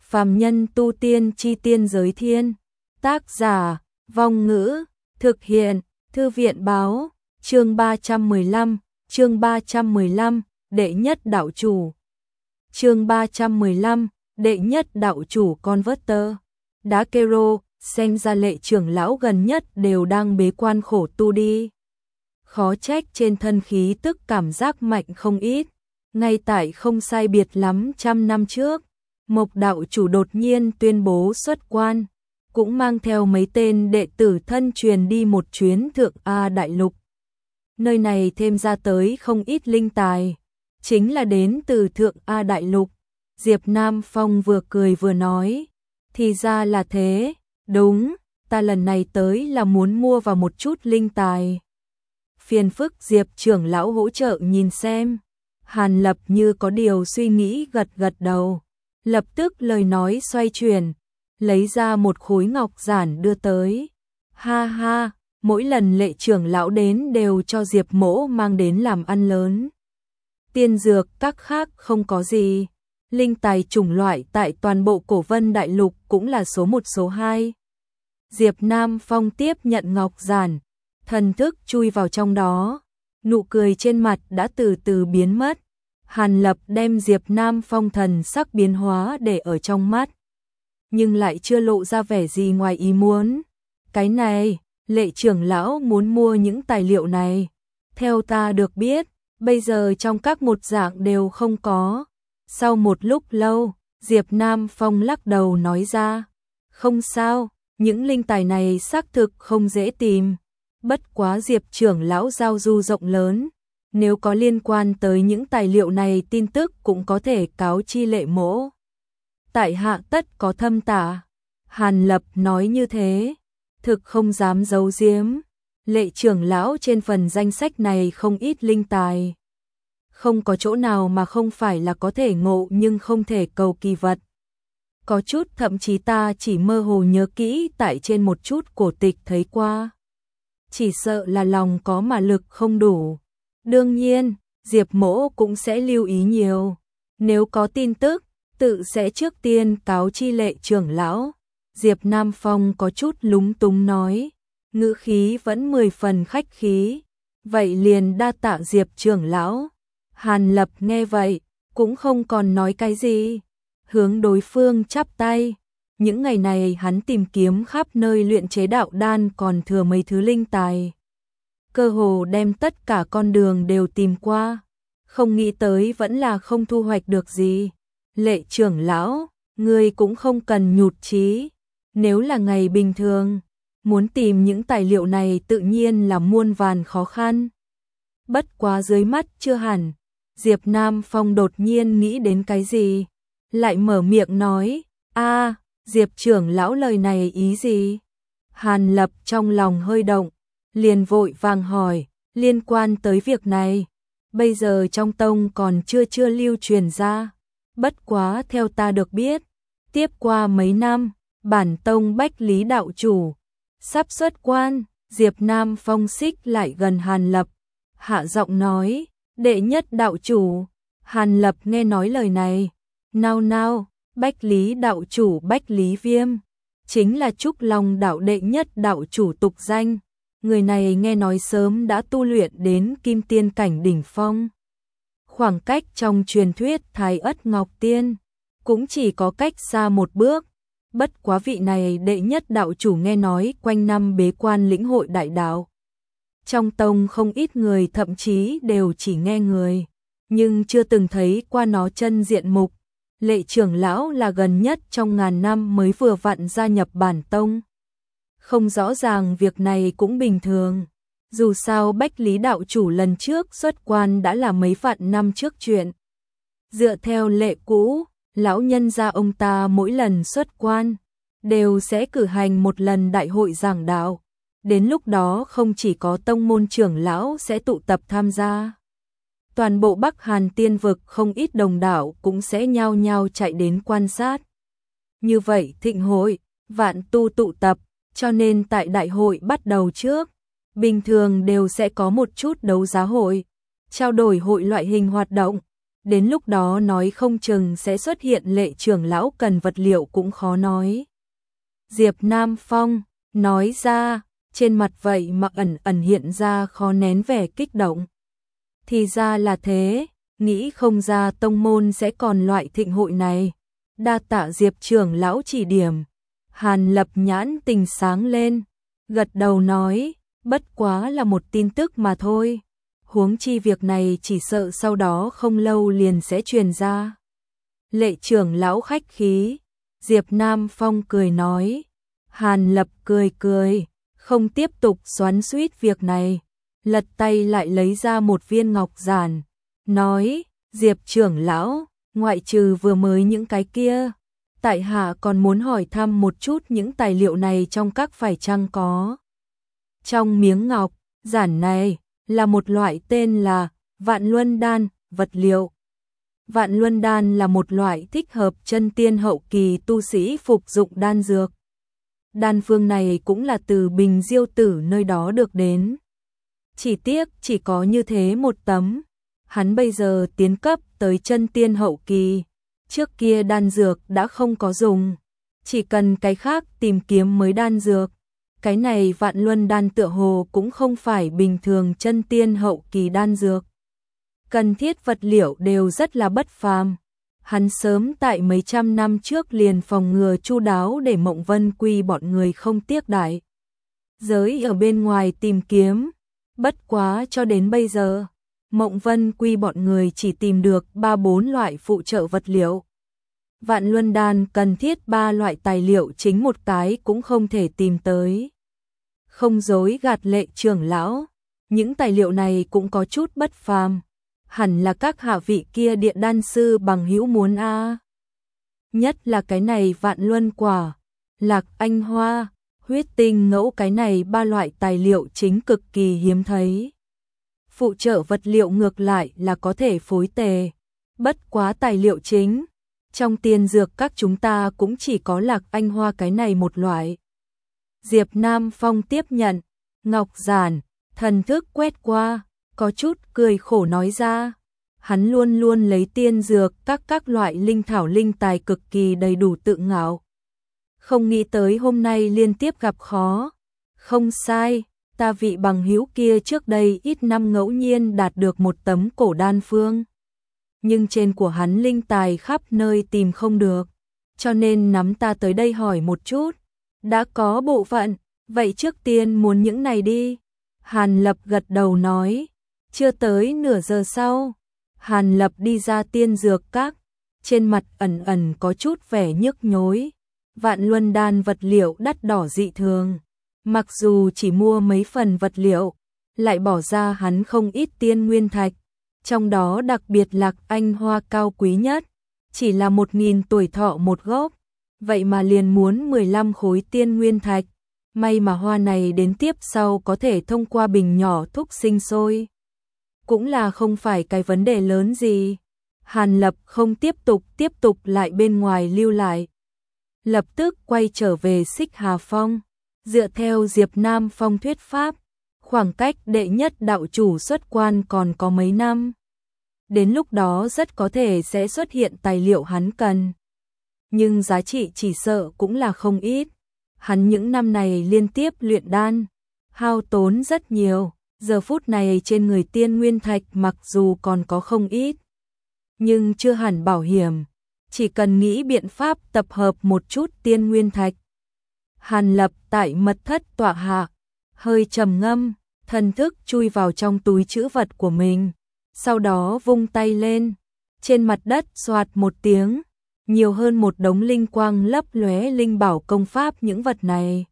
Phàm nhân tu tiên chi tiên giới thiên. Tác giả, Vong Ngữ, thực hiện, Thư viện báo, chương 315, đệ nhất đạo chủ. Chương 315, đệ nhất đạo chủ Converter. Đá Kero, xem ra Lệ trưởng lão gần nhất đều đang bế quan khổ tu đi. Khó trách trên thân khí tức cảm giác mạnh không ít. Ngay tại không sai biệt lắm 100 năm trước, Mộc đạo chủ đột nhiên tuyên bố xuất quan, cũng mang theo mấy tên đệ tử thân truyền đi một chuyến Thượng A Đại Lục. Nơi này thêm ra tới không ít linh tài, chính là đến từ Thượng A Đại Lục. Diệp Nam Phong vừa cười vừa nói, thì ra là thế, đúng, ta lần này tới là muốn mua vào một chút linh tài. Phiền phức Diệp trưởng lão hỗ trợ nhìn xem. Hàn Lập như có điều suy nghĩ gật gật đầu, lập tức lời nói xoay chuyển, lấy ra một khối ngọc giản đưa tới. Ha ha, mỗi lần Lệ trưởng lão đến đều cho Diệp mỗ mang đến làm ăn lớn. Tiên dược các khác không có gì, linh tài chủng loại tại toàn bộ Cổ Vân Đại Lục cũng là số 1 số 2. Diệp Nam Phong tiếp nhận ngọc giản, thần thức chui vào trong đó, nụ cười trên mặt đã từ từ biến mất. Hàn Lập đem Diệp Nam Phong thần sắc biến hóa để ở trong mắt, nhưng lại chưa lộ ra vẻ gì ngoài ý muốn. Cái này, Lệ trưởng lão muốn mua những tài liệu này. Theo ta được biết, bây giờ trong các một dạng đều không có. Sau một lúc lâu, Diệp Nam Phong lắc đầu nói ra, không sao, những linh tài này xác thực không dễ tìm. Bất quá Diệp trưởng lão giao du rộng lớn, nếu có liên quan tới những tài liệu này tin tức cũng có thể cáo chi Lệ mỗ. Tại hạ tất có thâm tả. Hàn Lập nói như thế, thực không dám giấu giếm. Lệ trưởng lão trên phần danh sách này không ít linh tài. Không có chỗ nào mà không phải là có thể ngộ nhưng không thể cầu kỳ vật. Có chút thậm chí ta chỉ mơ hồ nhớ kỹ tại trên một chút cổ tịch thấy qua. Chỉ sợ là lòng có mà lực không đủ. Đương nhiên, Diệp mỗ cũng sẽ lưu ý nhiều. Nếu có tin tức, tự sẽ trước tiên cáo chi Lệ trưởng lão. Diệp Nam Phong có chút lúng túng nói, ngữ khí vẫn 10 phần khách khí. Vậy liền đa tạ Diệp trưởng lão. Hàn Lập nghe vậy, cũng không còn nói cái gì, hướng đối phương chắp tay. Những ngày này hắn tìm kiếm khắp nơi luyện chế đạo đan còn thừa mấy thứ linh tài. Cơ hồ đem tất cả con đường đều tìm qua, không nghĩ tới vẫn là không thu hoạch được gì. Lệ trưởng lão, ngươi cũng không cần nhụt chí. Nếu là ngày bình thường, muốn tìm những tài liệu này tự nhiên là muôn vàn khó khăn. Bất quá dưới mắt chưa hẳn, Diệp Nam Phong đột nhiên nghĩ đến cái gì, lại mở miệng nói, Diệp trưởng lão lời này ý gì? Hàn Lập trong lòng hơi động, liền vội vàng hỏi, liên quan tới việc này, bây giờ trong tông còn chưa lưu truyền ra. Bất quá theo ta được biết, tiếp qua mấy năm, bản tông Bách Lý đạo chủ sắp xuất quan. Diệp Nam Phong xích lại gần Hàn Lập, hạ giọng nói, đệ nhất đạo chủ. Hàn Lập nghe nói lời này, nao, Bách Lý đạo chủ Bách Lý Viêm, chính là Trúc Long đạo đệ nhất đạo chủ tục danh. Người này nghe nói sớm đã tu luyện đến kim tiên cảnh đỉnh phong. Khoảng cách trong truyền thuyết Thái Ất Ngọc Tiên cũng chỉ có cách xa một bước. Bất quá vị này đệ nhất đạo chủ nghe nói quanh năm bế quan lĩnh hội đại đạo. Trong tông không ít người thậm chí đều chỉ nghe người, nhưng chưa từng thấy qua nó chân diện mục. Lệ trưởng lão là gần nhất trong ngàn năm mới vừa vặn gia nhập bản tông. Không rõ ràng việc này cũng bình thường. Dù sao Bách Lý đạo chủ lần trước xuất quan đã là mấy vạn năm trước chuyện. Dựa theo lệ cũ, lão nhân gia ông ta mỗi lần xuất quan đều sẽ cử hành một lần đại hội giảng đạo. Đến lúc đó không chỉ có tông môn trưởng lão sẽ tụ tập tham gia, toàn bộ Bắc Hàn tiên vực không ít đồng đạo cũng sẽ nhao nhao chạy đến quan sát. Như vậy thịnh hội, vạn tu tụ tập, cho nên tại đại hội bắt đầu trước, bình thường đều sẽ có một chút đấu giá hội, trao đổi hội loại hình hoạt động. đến lúc đó nói không chừng sẽ xuất hiện Lệ trưởng lão cần vật liệu cũng khó nói. Diệp Nam Phong nói ra, trên mặt vậy mà ẩn ẩn hiện ra khó nén vẻ kích động. Thì ra là thế, nghĩ không ra tông môn sẽ còn loại thịnh hội này. Đa tạ Diệp trưởng lão chỉ điểm. Hàn Lập nhãn tình sáng lên, gật đầu nói, bất quá là một tin tức mà thôi. Huống chi việc này chỉ sợ sau đó không lâu liền sẽ truyền ra. Lệ trưởng lão khách khí, Diệp Nam Phong cười nói. Hàn Lập cười cười, không tiếp tục xoắn xuýt việc này, lật tay lại lấy ra một viên ngọc giản, nói, Diệp trưởng lão, ngoại trừ vừa mới những cái kia, tại hạ còn muốn hỏi thăm một chút những tài liệu này trong các phải chăng có. Trong miếng ngọc giản này là một loại tên là Vạn Luân Đan, vật liệu. Vạn Luân Đan là một loại thích hợp chân tiên hậu kỳ tu sĩ phục dụng đan dược. Đan phương này cũng là từ Bình Diêu Tử nơi đó được đến. Chỉ tiếc chỉ có như thế một tấm. Hắn bây giờ tiến cấp tới chân tiên hậu kỳ. Trước kia đan dược đã không có dùng. Chỉ cần cái khác tìm kiếm mới đan dược. Cái này Vạn Luân Đan tựa hồ cũng không phải bình thường chân tiên hậu kỳ đan dược. Cần thiết vật liệu đều rất là bất phàm. Hắn sớm tại mấy trăm năm trước liền phòng ngừa chu đáo để Mộng Vân Quy bọn người không tiếc đại giới ở bên ngoài tìm kiếm. Bất quá cho đến bây giờ, Mộng Vân Quy bọn người chỉ tìm được 3-4 loại phụ trợ vật liệu. Vạn Luân Đan cần thiết 3 loại tài liệu chính một cái cũng không thể tìm tới. Không dối gạt Lệ trưởng lão, những tài liệu này cũng có chút bất phàm. Hẳn là các hạ vị kia điện đan sư bằng hữu muốn a. Nhất là cái này Vạn Luân quả, Lạc Anh hoa, huyết tinh ngẫu, cái này 3 loại tài liệu chính cực kỳ hiếm thấy. Phụ trợ vật liệu ngược lại là có thể phối tề, bất quá tài liệu chính trong tiên dược các chúng ta cũng chỉ có Lạc Anh hoa cái này một loại. Diệp Nam Phong tiếp nhận ngọc giản, thần thức quét qua, có chút cười khổ nói ra, hắn luôn luôn lấy tiên dược các loại linh thảo linh tài cực kỳ đầy đủ tự ngạo. Không nghĩ tới hôm nay liên tiếp gặp khó. Không sai, ta vị bằng hữu kia trước đây ít năm ngẫu nhiên đạt được một tấm cổ đan phương. Nhưng trên của hắn linh tài khắp nơi tìm không được, cho nên nắm ta tới đây hỏi một chút. Đã có bộ phận, vậy trước tiên muốn những này đi. Hàn Lập gật đầu nói. Chưa tới nửa giờ sau, Hàn Lập đi ra tiên dược các, trên mặt ẩn ẩn có chút vẻ nhức nhối. Vạn Luân Đan vật liệu đắt đỏ dị thường, mặc dù chỉ mua mấy phần vật liệu, lại bỏ ra hắn không ít tiên nguyên thạch, trong đó đặc biệt Lạc Anh hoa cao quý nhất, chỉ là 1000 tuổi thọ một gốc, vậy mà liền muốn 15 khối tiên nguyên thạch. May mà hoa này đến tiếp sau có thể thông qua bình nhỏ thúc sinh sôi, cũng là không phải cái vấn đề lớn gì. Hàn Lập không tiếp tục lại bên ngoài lưu lại, lập tức quay trở về Xích Hà Phong. Dựa theo Diệp Nam Phong thuyết pháp, khoảng cách đệ nhất đạo chủ xuất quan còn có mấy năm. Đến lúc đó rất có thể sẽ xuất hiện tài liệu hắn cần. Nhưng giá trị chỉ sợ cũng là không ít. Hắn những năm này liên tiếp luyện đan, hao tốn rất nhiều. Giờ phút này trên người tiên nguyên thạch mặc dù còn có không ít, nhưng chưa hẳn bảo hiểm. Chỉ cần nghĩ biện pháp tập hợp một chút tiên nguyên thạch. Hàn Lập tại mật thất tọa hạ, hơi trầm ngâm, thần thức chui vào trong túi trữ vật của mình. Sau đó vung tay lên, trên mặt đất xoạt một tiếng, nhiều hơn một đống linh quang lấp lóe linh bảo công pháp. Những vật này,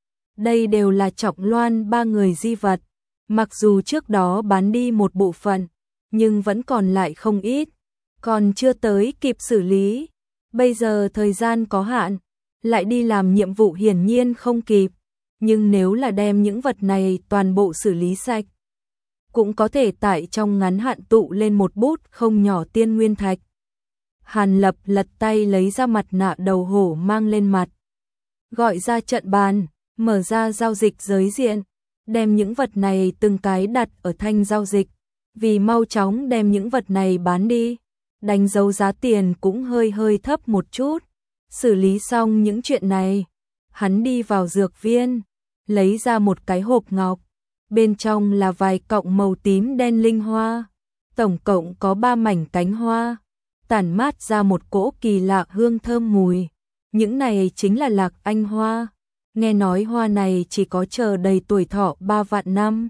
đây đều là Trọng Loan 3 người di vật. Mặc dù trước đó bán đi một bộ phận, nhưng vẫn còn lại không ít, còn chưa tới kịp xử lý. Bây giờ thời gian có hạn, lại đi làm nhiệm vụ hiển nhiên không kịp. Nhưng nếu là đem những vật này toàn bộ xử lý sạch, cũng có thể tại trong ngắn hạn tụ lên một bút không nhỏ tiên nguyên thạch. Hàn Lập lật tay lấy ra mặt nạ đầu hổ mang lên mặt, gọi ra trận bàn, mở ra giao dịch giới diện, đem những vật này từng cái đặt ở thanh giao dịch, vì mau chóng đem những vật này bán đi. đánh dấu giá tiền cũng hơi hơi thấp một chút. Xử lý xong những chuyện này, hắn đi vào dược viên, lấy ra một cái hộp ngọc, bên trong là vài cọng màu tím đen linh hoa, tổng cộng có 3 mảnh cánh hoa, tản mát ra một cỗ kỳ lạ hương thơm mùi. Những này chính là Lạc Anh hoa. Nghe nói hoa này chỉ có chờ đầy tuổi thọ 3 vạn năm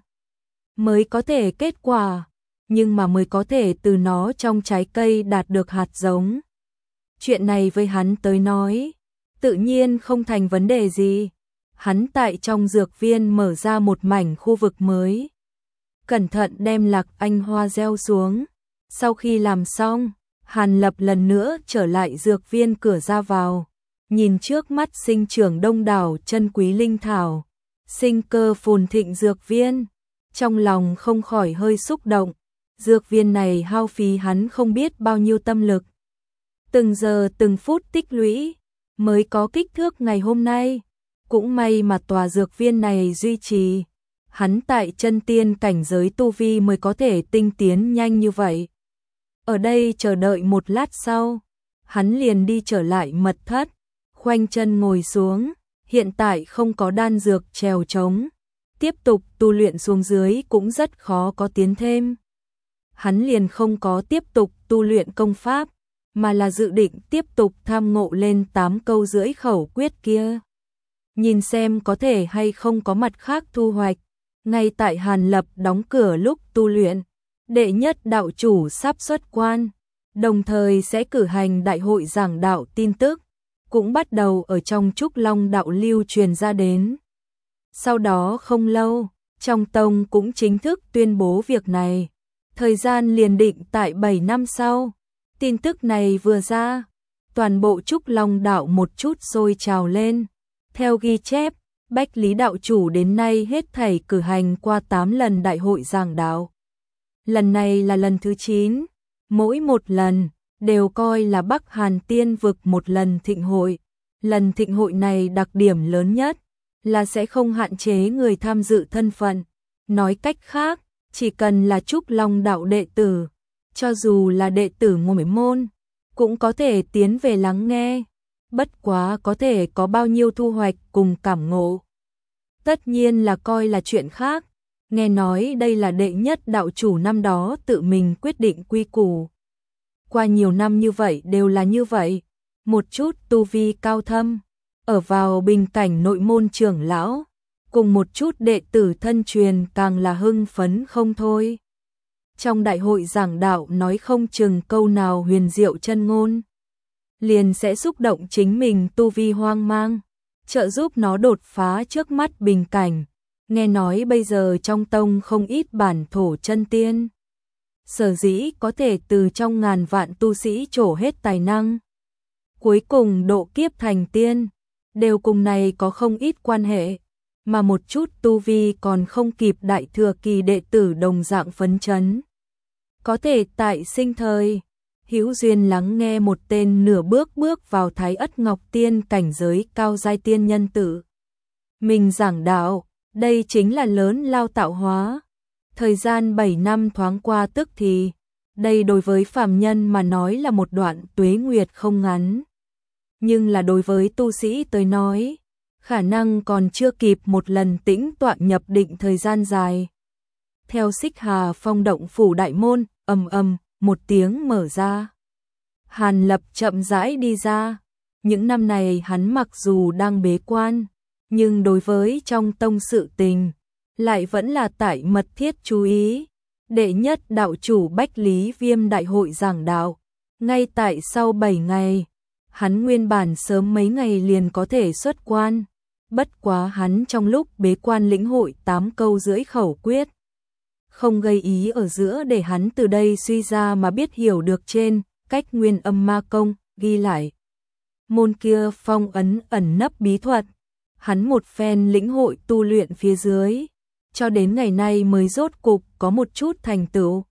mới có thể kết quả, nhưng mà mới có thể từ nó trong trái cây đạt được hạt giống. Chuyện này với hắn tới nói, tự nhiên không thành vấn đề gì. Hắn tại trong dược viên mở ra một mảnh khu vực mới, cẩn thận đem Lạc Anh hoa gieo xuống. Sau khi làm xong, Hàn Lập lần nữa trở lại dược viên cửa ra vào, nhìn trước mắt sinh trưởng đông đảo chân quý linh thảo, sinh cơ phồn thịnh dược viên, trong lòng không khỏi hơi xúc động. Dược viên này hao phí hắn không biết bao nhiêu tâm lực, từng giờ từng phút tích lũy mới có kích thước ngày hôm nay. Cũng may mà tòa dược viên này duy trì hắn tại chân tiên cảnh giới tu vi mới có thể tinh tiến nhanh như vậy. Ở đây chờ đợi một lát sau, hắn liền đi trở lại mật thất, khoanh chân ngồi xuống. Hiện tại không có đan dược trèo trống, tiếp tục tu luyện xuống dưới cũng rất khó có tiến thêm. Hắn liền không có tiếp tục tu luyện công pháp, mà là dự định tiếp tục tham ngộ lên 8 câu rưỡi khẩu quyết kia, nhìn xem có thể hay không có mặt khác thu hoạch. Ngay tại Hàn Lập đóng cửa lúc tu luyện, đệ nhất đạo chủ sắp xuất quan, đồng thời sẽ cử hành đại hội giảng đạo tin tức, cũng bắt đầu ở trong Trúc Long đạo lưu truyền ra đến. Sau đó không lâu, trong tông cũng chính thức tuyên bố việc này, thời gian liền định tại 7 năm sau. Tin tức này vừa ra, toàn bộ Trúc Long đạo một chút sôi trào lên. Theo ghi chép, Bách Lý đạo chủ đến nay hết thảy cử hành qua 8 lần đại hội giảng đạo. Lần này là lần thứ 9, mỗi một lần đều coi là Bắc Hàn Tiên vực một lần thịnh hội. Lần thịnh hội này đặc điểm lớn nhất là sẽ không hạn chế người tham dự thân phận. Nói cách khác, chỉ cần là Trúc Long đạo đệ tử, cho dù là đệ tử ngôi môn, cũng có thể tiến về lắng nghe. Bất quá có thể có bao nhiêu thu hoạch cùng cảm ngộ, tất nhiên là coi là chuyện khác. Nghe nói đây là đệ nhất đạo chủ năm đó tự mình quyết định quy củ. Qua nhiều năm như vậy đều là như vậy, một chút tu vi cao thâm, ở vào bình cảnh nội môn trưởng lão, cùng một chút đệ tử thân truyền càng là hưng phấn không thôi. Trong đại hội giảng đạo nói không chừng câu nào huyền diệu chân ngôn, liền sẽ xúc động chính mình tu vi hoang mang, trợ giúp nó đột phá trước mắt bình cảnh. Nghe nói bây giờ trong tông không ít bản thổ chân tiên, sở dĩ có thể từ trong ngàn vạn tu sĩ trổ hết tài năng, cuối cùng độ kiếp thành tiên, đều cùng này có không ít quan hệ. Mà một chút tu vi còn không kịp đại thừa kỳ đệ tử đồng dạng phấn chấn, có thể tại sinh thời hữu duyên lắng nghe một tên nửa bước vào Thái Ất Ngọc Tiên cảnh giới cao giai tiên nhân tử mình giảng đạo. Đây chính là lớn lao tạo hóa. Thời gian 7 năm thoáng qua tức thì, đây đối với phàm nhân mà nói là một đoạn tuế nguyệt không ngắn, nhưng là đối với tu sĩ tới nói, khả năng còn chưa kịp một lần tĩnh tọa nhập định thời gian dài. Theo Xích Hà Phong động phủ đại môn, ầm ầm, một tiếng mở ra. Hàn Lập chậm rãi đi ra. Những năm này hắn mặc dù đang bế quan, nhưng đối với trong tông sự tình, lại vẫn là tại mật thiết chú ý. Đệ nhất đạo chủ Bách Lý Viêm đại hội giảng đạo, ngay tại sau 7 ngày, hắn nguyên bản sớm mấy ngày liền có thể xuất quan. Bất quá hắn trong lúc bế quan lĩnh hội 8 câu rưỡi khẩu quyết, không gây ý ở giữa để hắn từ đây suy ra mà biết hiểu được trên cách Nguyên Âm Ma Công ghi lại môn kia phong ấn ẩn nấp bí thuật. Hắn một phen lĩnh hội tu luyện phía dưới, cho đến ngày nay mới rốt cục có một chút thành tựu.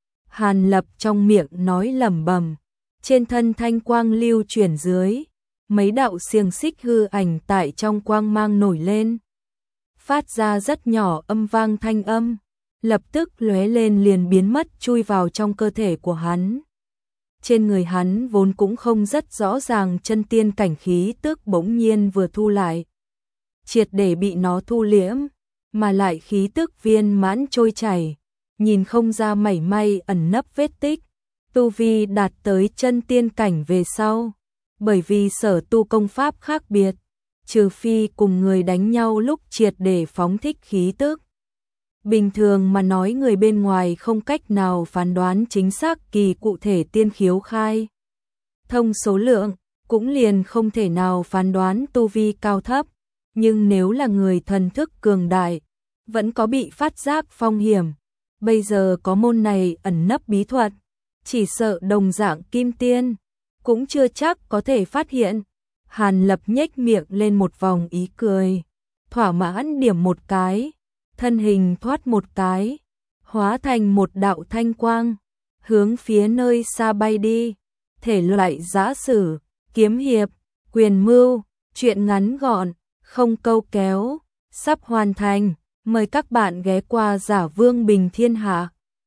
Hàn Lập trong miệng nói lẩm bẩm, trên thân thanh quang lưu chuyển dưới, mấy đạo xiềng xích hư ảnh tại trong quang mang nổi lên, phát ra rất nhỏ âm vang thanh âm, lập tức lóe lên liền biến mất chui vào trong cơ thể của hắn. trên người hắn vốn cũng không rất rõ ràng chân tiên cảnh khí tức bỗng nhiên vừa thu lại, triệt để bị nó thu liễm, mà lại khí tức viên mãn trôi chảy, nhìn không ra mảy may ẩn nấp vết tích, tu vi đạt tới chân tiên cảnh về sau, bởi vì sở tu công pháp khác biệt, trừ phi cùng người đánh nhau lúc triệt để phóng thích khí tức. Bình thường mà nói người bên ngoài không cách nào phán đoán chính xác kỳ cụ thể tiên khiếu khai thông số lượng, cũng liền không thể nào phán đoán tu vi cao thấp, nhưng nếu là người thần thức cường đại, vẫn có bị phát giác phong hiểm. Bây giờ có môn này ẩn nấp bí thuật, chỉ sợ đồng dạng kim tiên, cũng chưa chắc có thể phát hiện. Hàn Lập nhếch miệng lên một vòng ý cười, thỏa mãn điểm một cái, thân hình thoát một cái, hóa thành một đạo thanh quang, hướng phía nơi xa bay đi. Thể loại giã sử, kiếm hiệp, quyền mưu, truyện ngắn gọn, không câu kéo, sắp hoàn thành. Mời các bạn ghé qua Giả Vương Bình Thiên Hạ.